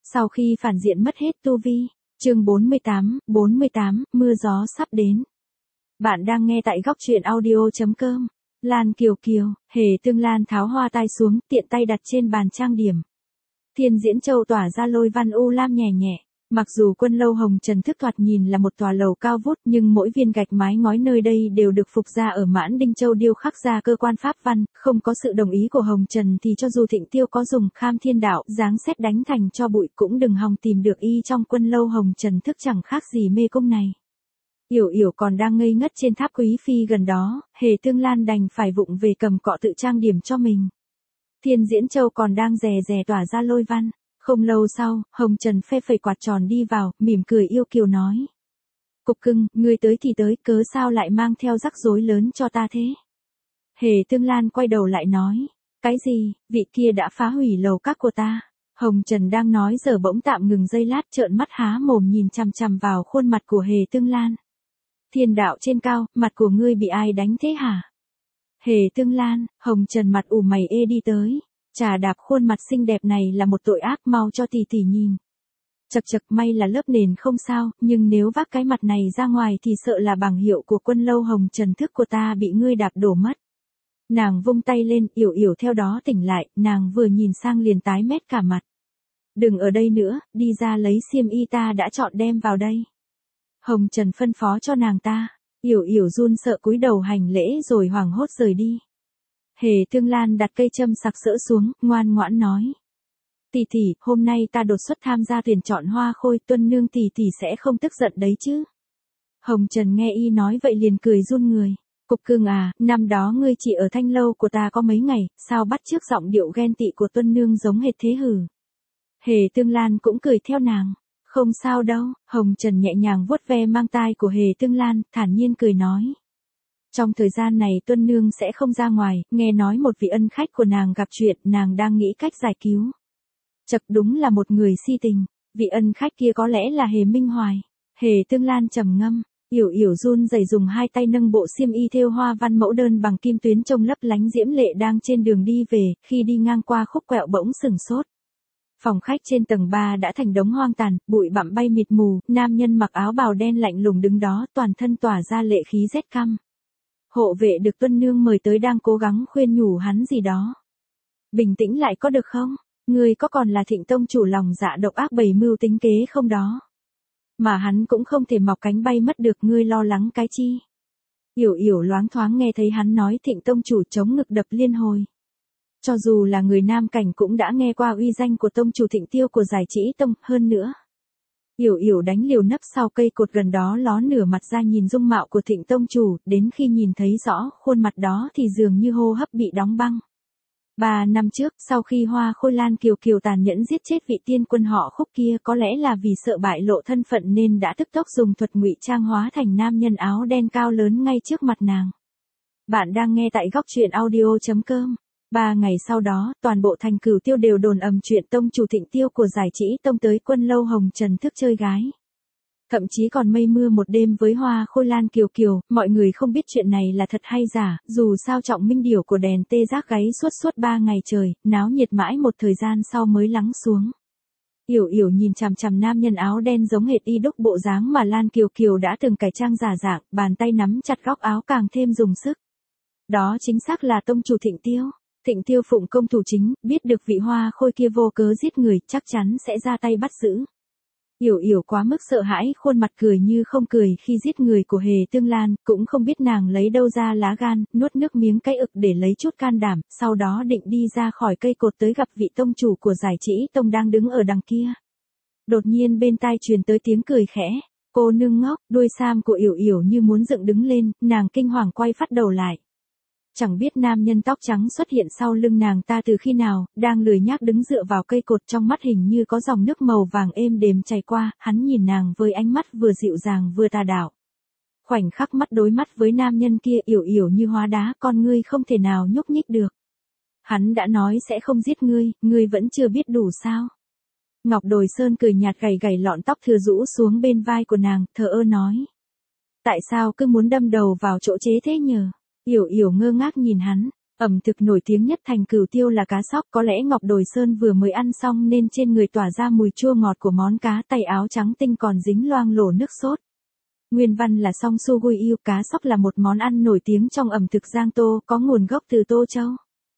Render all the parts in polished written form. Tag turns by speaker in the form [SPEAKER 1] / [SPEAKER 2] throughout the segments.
[SPEAKER 1] Sau khi phản diện mất hết tu vi, chương 48, mưa gió sắp đến. Bạn đang nghe tại góc truyện audio.com. Lan Kiều Kiều, Hề Tương Lan tháo hoa tai xuống, tiện tay đặt trên bàn trang điểm. Thiên Diễn Châu tỏa ra lôi văn u lam nhẹ nhẹ. Mặc dù Quân Lâu Hồng Trần Thức thoạt nhìn là một tòa lầu cao vút, nhưng mỗi viên gạch mái ngói nơi đây đều được phục ra ở Mãn Đinh Châu điêu khắc ra cơ quan pháp văn, không có sự đồng ý của Hồng Trần thì cho dù Thịnh Tiêu có dùng Kham Thiên Đạo giáng sét đánh thành cho bụi cũng đừng hòng tìm được y trong Quân Lâu Hồng Trần Thức chẳng khác gì mê cung này. Yểu Yểu còn đang ngây ngất trên tháp quý phi gần đó, Hề Tương Lan đành phải vụng về cầm cọ tự trang điểm cho mình. Thiên Diễn Châu còn đang rè rè tỏa ra lôi văn. Không lâu sau, Hồng Trần phe phẩy quạt tròn đi vào, mỉm cười yêu kiều nói. Cục cưng, ngươi tới thì tới, cớ sao lại mang theo rắc rối lớn cho ta thế? Hề Tương Lan quay đầu lại nói. Cái gì, vị kia đã phá hủy lầu các của ta. Hồng Trần đang nói giờ bỗng tạm ngừng giây lát, trợn mắt há mồm nhìn chằm chằm vào khuôn mặt của Hề Tương Lan. Thiên đạo trên cao, mặt của ngươi bị ai đánh thế hả? Hề Tương Lan, Hồng Trần mặt ủ mày ê đi tới. Trà đạp khuôn mặt xinh đẹp này là một tội ác, mau cho tỷ tỷ nhìn. Chật chật, may là lớp nền không sao, nhưng nếu vác cái mặt này ra ngoài thì sợ là bảng hiệu của Quân Lâu Hồng Trần Thức của ta bị ngươi đạp đổ mất. Nàng vung tay lên, Yểu Yểu theo đó tỉnh lại, nàng vừa nhìn sang liền tái mét cả mặt. Đừng ở đây nữa, đi ra lấy xiêm y ta đã chọn đem vào đây. Hồng Trần phân phó cho nàng ta. Yểu Yểu run sợ cúi đầu hành lễ rồi hoảng hốt rời đi. Hề Tương Lan đặt cây châm sặc sỡ xuống, ngoan ngoãn nói. Tỷ tỷ, hôm nay ta đột xuất tham gia tuyển chọn hoa khôi, Tuân nương tỷ tỷ sẽ không tức giận đấy chứ? Hồng Trần nghe y nói vậy liền cười run người. Cục cưng à, năm đó ngươi chỉ ở thanh lâu của ta có mấy ngày, sao bắt chước giọng điệu ghen tị của Tuân nương giống hệt thế hử? Hề Tương Lan cũng cười theo nàng. Không sao đâu, Hồng Trần nhẹ nhàng vuốt ve mang tai của Hề Tương Lan, thản nhiên cười nói. Trong thời gian này Tuân nương sẽ không ra ngoài, nghe nói một vị ân khách của nàng gặp chuyện, nàng đang nghĩ cách giải cứu. Chật, đúng là một người si tình, vị ân khách kia có lẽ là Hề Minh Hoài. Hề Tương Lan trầm ngâm, Yểu Yểu run rẩy dùng hai tay nâng bộ xiêm y thêu hoa văn mẫu đơn bằng kim tuyến trông lấp lánh diễm lệ đang trên đường đi về, khi đi ngang qua khúc quẹo bỗng sửng sốt. Phòng khách trên tầng 3 đã thành đống hoang tàn, bụi bặm bay mịt mù, nam nhân mặc áo bào đen lạnh lùng đứng đó, toàn thân tỏa ra lệ khí rét căm. Hộ vệ được Tuân nương mời tới đang cố gắng khuyên nhủ hắn gì đó. Bình tĩnh lại có được không? Ngươi có còn là Thịnh tông chủ lòng dạ độc ác bày mưu tính kế không đó? Mà hắn cũng không thể mọc cánh bay mất được, ngươi lo lắng cái chi? Yểu Yểu loáng thoáng nghe thấy hắn nói Thịnh tông chủ, chống ngực đập liên hồi. Cho dù là người Nam Cảnh cũng đã nghe qua uy danh của tông chủ Thịnh Tiêu của Giải Trĩ Tông, hơn nữa. Yểu Yểu đánh liều nấp sau cây cột gần đó ló nửa mặt ra nhìn dung mạo của Thịnh tông chủ, đến khi nhìn thấy rõ khuôn mặt đó thì dường như hô hấp bị đóng băng. 3 năm trước, sau khi Hoa Khôi Lan Kiều Kiều tàn nhẫn giết chết vị tiên quân họ Khúc kia, có lẽ là vì sợ bại lộ thân phận nên đã tức tốc dùng thuật ngụy trang hóa thành nam nhân áo đen cao lớn ngay trước mặt nàng. Bạn đang nghe tại góc truyện audio.com. 3 ngày sau đó, toàn bộ thành Cửu Tiêu đều đồn ầm chuyện tông chủ Thịnh Tiêu của Giải Trĩ Tông tới Quân Lâu Hồng Trần Thức chơi gái. Thậm chí còn mây mưa một đêm với Hoa Khôi Lan Kiều Kiều, mọi người không biết chuyện này là thật hay giả, dù sao trọng minh điểu của đèn tê giác gáy suốt 3 ngày trời, náo nhiệt mãi một thời gian sau mới lắng xuống. Yểu Yểu nhìn chằm chằm nam nhân áo đen giống hệt y đúc bộ dáng mà Lan Kiều Kiều đã từng cải trang giả dạng, bàn tay nắm chặt góc áo càng thêm dùng sức. Đó chính xác là tông chủ Thịnh Tiêu. Thịnh Tiêu phụng công thủ chính, biết được vị Hoa Khôi kia vô cớ giết người, chắc chắn sẽ ra tay bắt giữ. Yểu Yểu quá mức sợ hãi, khuôn mặt cười như không cười khi giết người của Hề Tương Lan, cũng không biết nàng lấy đâu ra lá gan, nuốt nước miếng cái ực để lấy chút can đảm, sau đó định đi ra khỏi cây cột tới gặp vị tông chủ của Giải Trĩ Tông đang đứng ở đằng kia. Đột nhiên bên tai truyền tới tiếng cười khẽ. Cô nương ngốc, đuôi sam của Yểu Yểu như muốn dựng đứng lên, nàng kinh hoàng quay phát đầu lại. Chẳng biết nam nhân tóc trắng xuất hiện sau lưng nàng ta từ khi nào, đang lười nhác đứng dựa vào cây cột, trong mắt hình như có dòng nước màu vàng êm đềm chảy qua, hắn nhìn nàng với ánh mắt vừa dịu dàng vừa tà đạo. Khoảnh khắc mắt đối mắt với nam nhân kia, Yểu Yểu như hóa đá, con ngươi không thể nào nhúc nhích được. Hắn đã nói sẽ không giết ngươi vẫn chưa biết đủ sao? Ngọc Đồi Sơn cười nhạt gảy lọn tóc thừa rũ xuống bên vai của nàng, thờ ơ nói. Tại sao cứ muốn đâm đầu vào chỗ chế thế nhờ? Yểu Yểu ngơ ngác nhìn hắn. Ẩm thực nổi tiếng nhất thành Cửu Tiêu là cá sóc, có lẽ Ngọc Đồi Sơn vừa mới ăn xong nên trên người tỏa ra mùi chua ngọt của món cá, tay áo trắng tinh còn dính loang lổ nước sốt. Nguyên văn là Song Su Gui Yêu, cá sóc là một món ăn nổi tiếng trong ẩm thực Giang Tô, có nguồn gốc từ Tô Châu.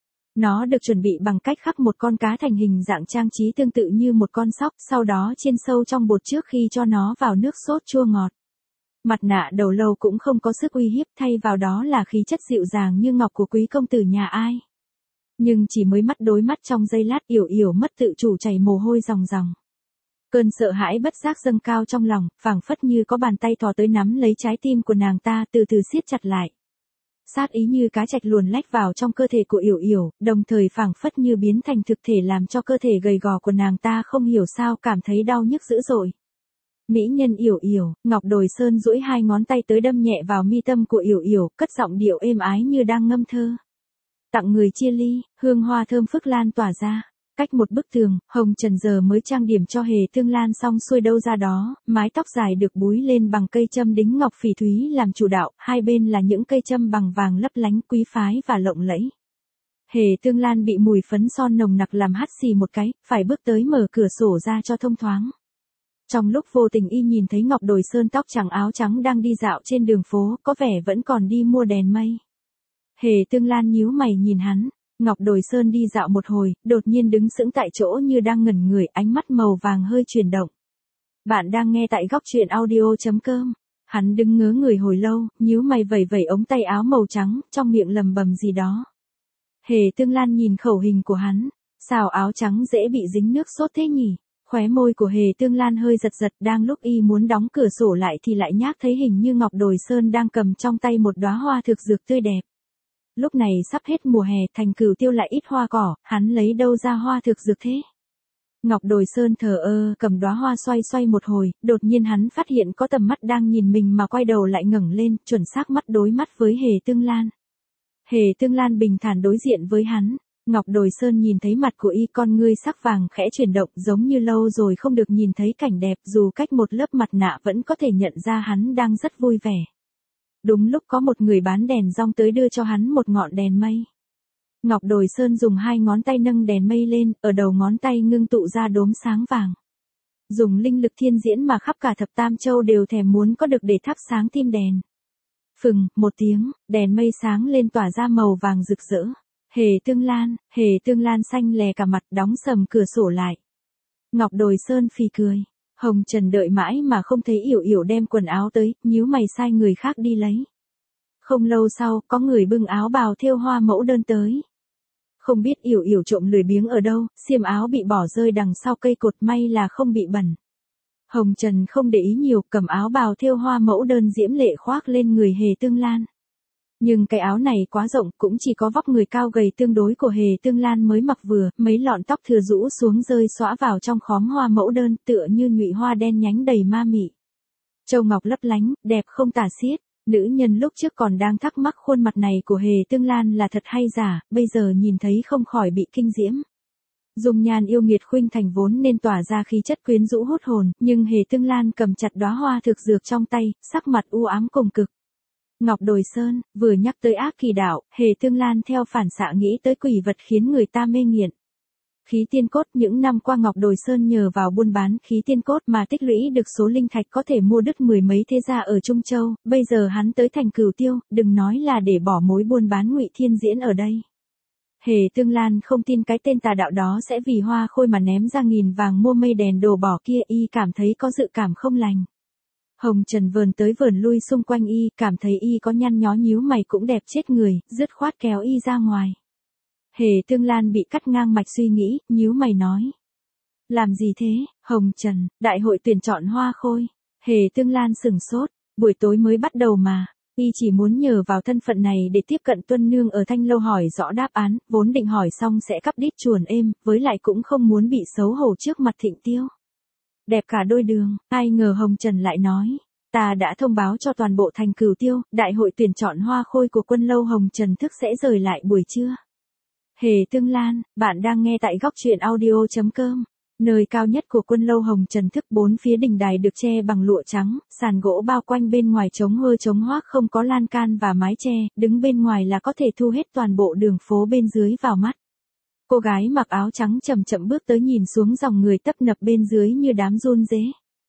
[SPEAKER 1] Nó được chuẩn bị bằng cách khắc một con cá thành hình dạng trang trí tương tự như một con sóc, sau đó chiên sâu trong bột trước khi cho nó vào nước sốt chua ngọt. Mặt nạ đầu lâu cũng không có sức uy hiếp, thay vào đó là khí chất dịu dàng như ngọc của quý công tử nhà ai. Nhưng chỉ mới mắt đối mắt trong giây lát, Yểu Yểu mất tự chủ chảy mồ hôi ròng ròng. Cơn sợ hãi bất giác dâng cao trong lòng, phảng phất như có bàn tay thò tới nắm lấy trái tim của nàng ta, từ từ siết chặt lại. Sát ý như cá trạch luồn lách vào trong cơ thể của Yểu Yểu, đồng thời phảng phất như biến thành thực thể làm cho cơ thể gầy gò của nàng ta không hiểu sao cảm thấy đau nhức dữ dội. Mỹ nhân Yểu Yểu, Ngọc Đồi Sơn duỗi hai ngón tay tới đâm nhẹ vào mi tâm của Yểu Yểu, cất giọng điệu êm ái như đang ngâm thơ. Tặng người chia ly, hương hoa thơm phức lan tỏa ra. Cách một bức tường, Hồng Trần giờ mới trang điểm cho Hề Tương Lan xong xuôi đâu ra đó, mái tóc dài được búi lên bằng cây châm đính ngọc phỉ thúy làm chủ đạo, hai bên là những cây châm bằng vàng lấp lánh quý phái và lộng lẫy. Hề Tương Lan bị mùi phấn son nồng nặc làm hắt xì một cái, phải bước tới mở cửa sổ ra cho thông thoáng. Trong lúc vô tình y nhìn thấy Ngọc Đồi Sơn tóc trắng áo trắng đang đi dạo trên đường phố, có vẻ vẫn còn đi mua đèn mây. Hề Tương Lan nhíu mày nhìn hắn. Ngọc Đồi Sơn đi dạo một hồi, đột nhiên đứng sững tại chỗ như đang ngẩn người, ánh mắt màu vàng hơi chuyển động. Bạn đang nghe tại góc truyện audio.com. Hắn đứng ngớ người hồi lâu, nhíu mày vẩy vẩy ống tay áo màu trắng, trong miệng lầm bầm gì đó. Hề Tương Lan nhìn khẩu hình của hắn, sao áo trắng dễ bị dính nước sốt thế nhỉ? Khóe môi của Hề Tương Lan hơi giật giật, đang lúc y muốn đóng cửa sổ lại thì lại nhác thấy hình như Ngọc Đồi Sơn đang cầm trong tay một đóa hoa thực dược tươi đẹp. Lúc này sắp hết mùa hè, thành Cửu Tiêu lại ít hoa cỏ, hắn lấy đâu ra hoa thực dược thế? Ngọc Đồi Sơn thờ ơ, cầm đóa hoa xoay xoay một hồi, đột nhiên hắn phát hiện có tầm mắt đang nhìn mình mà quay đầu lại ngẩng lên, chuẩn xác mắt đối mắt với Hề Tương Lan. Hề Tương Lan bình thản đối diện với hắn, Ngọc Đồi Sơn nhìn thấy mặt của y, con ngươi sắc vàng khẽ chuyển động, giống như lâu rồi không được nhìn thấy cảnh đẹp, dù cách một lớp mặt nạ vẫn có thể nhận ra hắn đang rất vui vẻ. Đúng lúc có một người bán đèn dong tới đưa cho hắn một ngọn đèn mây. Ngọc Đồi Sơn dùng hai ngón tay nâng đèn mây lên, ở đầu ngón tay ngưng tụ ra đốm sáng vàng. Dùng linh lực thiên diễn mà khắp cả thập tam châu đều thèm muốn có được để thắp sáng tim đèn. Phừng, một tiếng, đèn mây sáng lên tỏa ra màu vàng rực rỡ. Hề Tương Lan xanh lè cả mặt, đóng sầm cửa sổ lại. Ngọc Đồi Sơn phì cười. Hồng Trần đợi mãi mà không thấy Yểu Yểu đem quần áo tới, nhíu mày sai người khác đi lấy. Không lâu sau, có người bưng áo bào thêu hoa mẫu đơn tới. Không biết Yểu Yểu trộm lười biếng ở đâu, xiêm áo bị bỏ rơi đằng sau cây cột, may là không bị bẩn. Hồng Trần không để ý nhiều, cầm áo bào thêu hoa mẫu đơn diễm lệ khoác lên người Hề Tương Lan. Nhưng cái áo này quá rộng, cũng chỉ có vóc người cao gầy tương đối của Hề Tương Lan mới mặc vừa, mấy lọn tóc thừa rũ xuống rơi xõa vào trong khóm hoa mẫu đơn, tựa như nhụy hoa đen nhánh đầy ma mị. Châu ngọc lấp lánh, đẹp không tả xiết. Nữ nhân lúc trước còn đang thắc mắc khuôn mặt này của Hề Tương Lan là thật hay giả, bây giờ nhìn thấy không khỏi bị kinh diễm. Dung nhan yêu nghiệt khuynh thành vốn nên tỏa ra khí chất quyến rũ hút hồn, nhưng Hề Tương Lan cầm chặt đóa hoa thực dược trong tay, sắc mặt u ám cùng cực. Ngọc Đồi Sơn, vừa nhắc tới ác kỳ đạo, Hề Tương Lan theo phản xạ nghĩ tới quỷ vật khiến người ta mê nghiện. Khí tiên cốt, những năm qua Ngọc Đồi Sơn nhờ vào buôn bán khí tiên cốt mà tích lũy được số linh thạch có thể mua đứt mười mấy thế gia ở Trung Châu, bây giờ hắn tới thành Cửu Tiêu, đừng nói là để bỏ mối buôn bán ngụy thiên diễn ở đây. Hề Tương Lan không tin cái tên tà đạo đó sẽ vì hoa khôi mà ném ra nghìn vàng mua mây đèn đồ bỏ kia, y cảm thấy có dự cảm không lành. Hồng Trần vờn tới vờn lui xung quanh y, cảm thấy y có nhăn nhó nhíu mày cũng đẹp chết người, dứt khoát kéo y ra ngoài. Hề Tương Lan bị cắt ngang mạch suy nghĩ, nhíu mày nói. Làm gì thế, Hồng Trần, đại hội tuyển chọn hoa khôi. Hề Tương Lan sửng sốt, buổi tối mới bắt đầu mà. Y chỉ muốn nhờ vào thân phận này để tiếp cận Tuân Nương ở Thanh Lâu hỏi rõ đáp án, vốn định hỏi xong sẽ cắp đít chuồn êm, với lại cũng không muốn bị xấu hổ trước mặt Thịnh Tiêu. Đẹp cả đôi đường, ai ngờ Hồng Trần lại nói. Ta đã thông báo cho toàn bộ thành Cửu Tiêu, đại hội tuyển chọn hoa khôi của Quân Lâu Hồng Trần thức sẽ rời lại buổi trưa. Hề Tương Lan, bạn đang nghe tại góc truyện audio.com. Nơi cao nhất của Quân Lâu Hồng Trần Thức, bốn phía đình đài được che bằng lụa trắng, sàn gỗ bao quanh, bên ngoài trống hơ trống hoác, không có lan can và mái che, đứng bên ngoài là có thể thu hết toàn bộ đường phố bên dưới vào mắt. Cô gái mặc áo trắng chậm chậm bước tới, nhìn xuống dòng người tấp nập bên dưới như đám run rế.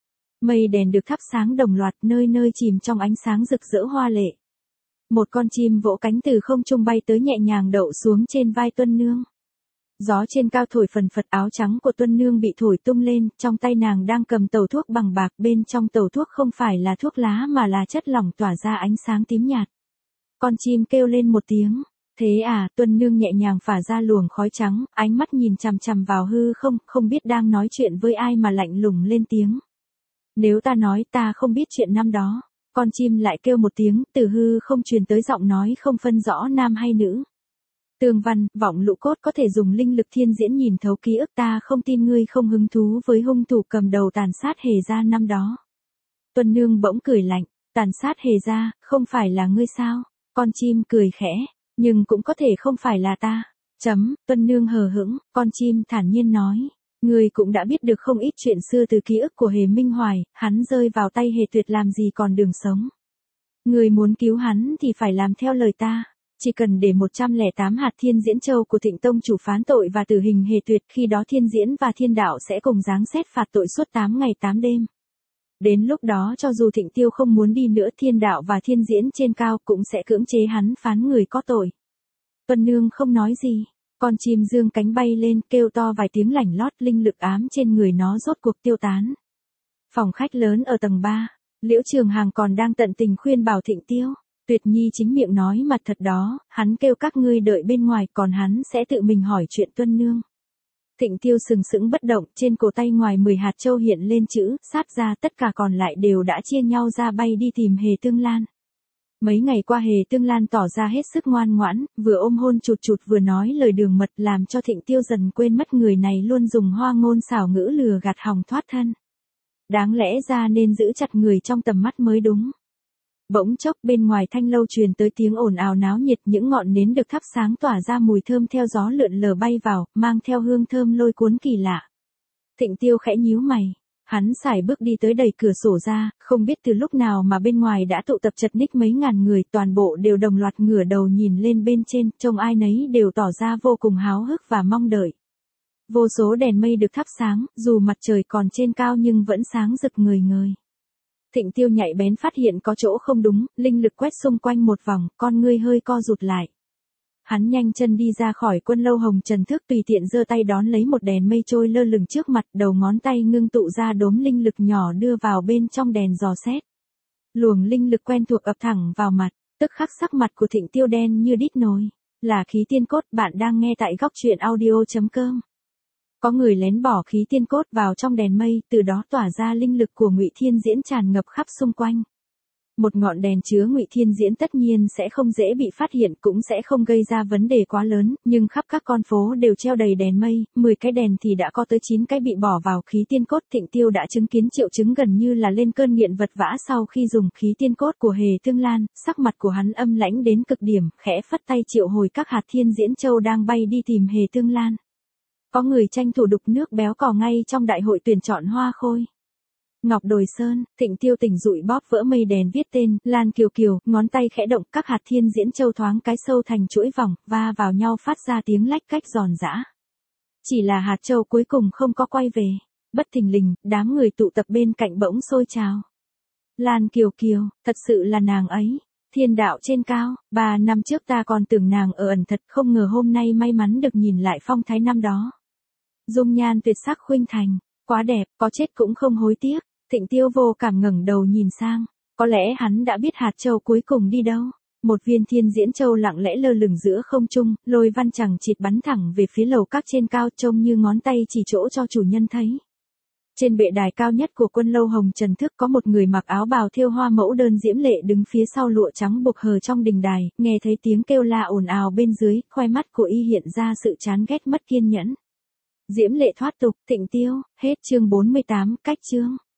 [SPEAKER 1] Mây đèn được thắp sáng đồng loạt, nơi nơi chìm trong ánh sáng rực rỡ hoa lệ. Một con chim vỗ cánh từ không trung bay tới, nhẹ nhàng đậu xuống trên vai Tuân Nương. Gió trên cao thổi phần phật, áo trắng của Tuân Nương bị thổi tung lên, trong tay nàng đang cầm tàu thuốc bằng bạc, bên trong tàu thuốc không phải là thuốc lá mà là chất lỏng tỏa ra ánh sáng tím nhạt. Con chim kêu lên một tiếng. Thế à, Tuân Nương nhẹ nhàng phả ra luồng khói trắng, ánh mắt nhìn chằm chằm vào hư không, không biết đang nói chuyện với ai mà lạnh lùng lên tiếng. Nếu ta nói ta không biết chuyện năm đó, con chim lại kêu một tiếng, từ hư không truyền tới giọng nói không phân rõ nam hay nữ. Tường Văn, vọng lũ cốt có thể dùng linh lực thiên diễn nhìn thấu ký ức, ta không tin ngươi không hứng thú với hung thủ cầm đầu tàn sát Hề gia năm đó. Tuân Nương bỗng cười lạnh, tàn sát Hề gia, không phải là ngươi sao? Con chim cười khẽ, nhưng cũng có thể không phải là ta. Tuân Nương hờ hững, con chim thản nhiên nói. Ngươi cũng đã biết được không ít chuyện xưa từ ký ức của Hề Minh Hoài, hắn rơi vào tay Hề Tuyệt làm gì còn đường sống. Ngươi muốn cứu hắn thì phải làm theo lời ta. Chỉ cần để 108 hạt thiên diễn châu của Thịnh Tông chủ phán tội và tử hình Hề Tuyệt, khi đó thiên diễn và thiên đạo sẽ cùng giáng xét phạt tội suốt 8 ngày 8 đêm. Đến lúc đó cho dù Thịnh Tiêu không muốn đi nữa, thiên đạo và thiên diễn trên cao cũng sẽ cưỡng chế hắn phán người có tội. Tuân Nương không nói gì. Con chim dương cánh bay lên, kêu to vài tiếng lảnh lót, linh lực ám trên người nó rốt cuộc tiêu tán. Phòng khách lớn ở tầng 3, Liễu Trường Hàng còn đang tận tình khuyên bảo Thịnh Tiêu. Tuyệt Nhi chính miệng nói mặt thật đó, hắn kêu các ngươi đợi bên ngoài, còn hắn sẽ tự mình hỏi chuyện Tuân Nương. Thịnh Tiêu sừng sững bất động, trên cổ tay ngoài 10 hạt châu hiện lên chữ sát ra, tất cả còn lại đều đã chia nhau ra bay đi tìm Hề Tương Lan. Mấy ngày qua Hề Tương Lan tỏ ra hết sức ngoan ngoãn, vừa ôm hôn chụt chụt vừa nói lời đường mật, làm cho Thịnh Tiêu dần quên mất người này luôn dùng hoa ngôn xảo ngữ lừa gạt hòng thoát thân. Đáng lẽ ra nên giữ chặt người trong tầm mắt mới đúng. Bỗng chốc bên ngoài thanh lâu truyền tới tiếng ồn ào náo nhiệt, những ngọn nến được thắp sáng tỏa ra mùi thơm theo gió lượn lờ bay vào, mang theo hương thơm lôi cuốn kỳ lạ. Thịnh Tiêu khẽ nhíu mày. Hắn sải bước đi tới, đẩy cửa sổ ra, không biết từ lúc nào mà bên ngoài đã tụ tập chật ních mấy ngàn người, toàn bộ đều đồng loạt ngửa đầu nhìn lên bên trên, trông ai nấy đều tỏ ra vô cùng háo hức và mong đợi. Vô số đèn mây được thắp sáng, dù mặt trời còn trên cao nhưng vẫn sáng rực ngời ngời. Thịnh Tiêu nhạy bén phát hiện có chỗ không đúng, linh lực quét xung quanh một vòng, con ngươi hơi co rụt lại. Hắn nhanh chân đi ra khỏi Quân Lâu Hồng Trần Thức, tùy tiện giơ tay đón lấy một đèn mây trôi lơ lửng trước mặt, đầu ngón tay ngưng tụ ra đốm linh lực nhỏ đưa vào bên trong đèn dò xét. Luồng linh lực quen thuộc ập thẳng vào mặt, tức khắc sắc mặt của Thịnh Tiêu đen như đít nồi. Là khí tiên cốt, bạn đang nghe tại góc truyện audio.com. Có người lén bỏ khí tiên cốt vào trong đèn mây, từ đó tỏa ra linh lực của Ngụy Thiên Diễn tràn ngập khắp xung quanh. Một ngọn đèn chứa Ngụy Thiên Diễn tất nhiên sẽ không dễ bị phát hiện, cũng sẽ không gây ra vấn đề quá lớn, nhưng khắp các con phố đều treo đầy đèn mây, 10 cái đèn thì đã có tới 9 cái bị bỏ vào khí tiên cốt. Thịnh Tiêu đã chứng kiến triệu chứng gần như là lên cơn nghiện vật vã sau khi dùng khí tiên cốt của Hề Tương Lan, sắc mặt của hắn âm lãnh đến cực điểm, khẽ phất tay triệu hồi các hạt thiên diễn châu đang bay đi tìm Hề Tương Lan. Có người tranh thủ đục nước béo cò ngay trong đại hội tuyển chọn hoa khôi. Ngọc Đồi Sơn, Thịnh Tiêu tỉnh dụi bóp vỡ mây đèn viết tên, Lan Kiều Kiều, ngón tay khẽ động, các hạt thiên diễn châu thoáng cái sâu thành chuỗi vòng, va vào nhau phát ra tiếng lách cách giòn giã. Chỉ là hạt châu cuối cùng không có quay về. Bất thình lình, đám người tụ tập bên cạnh bỗng sôi trào. Lan Kiều Kiều, thật sự là nàng ấy. Thiên đạo trên cao, 3 năm trước ta còn tưởng nàng ở ẩn thật, không ngờ hôm nay may mắn được nhìn lại phong thái năm đó. Dung nhan tuyệt sắc khuynh thành, quá đẹp, có chết cũng không hối tiếc. Thịnh Tiêu vô cảm ngẩng đầu nhìn sang, có lẽ hắn đã biết hạt châu cuối cùng đi đâu. Một viên thiên diễn châu lặng lẽ lơ lửng giữa không trung, lôi văn chằng chịt bắn thẳng về phía lầu các trên cao, trông như ngón tay chỉ chỗ cho chủ nhân thấy. Trên bệ đài cao nhất của Quân Lâu Hồng Trần Thức có một người mặc áo bào thêu hoa mẫu đơn diễm lệ đứng phía sau lụa trắng buộc hờ trong đình đài, nghe thấy tiếng kêu la ồn ào bên dưới, khoe mắt của y hiện ra sự chán ghét mất kiên nhẫn. Diễm lệ thoát tục, Thịnh Tiêu, hết chương 48, cách chương.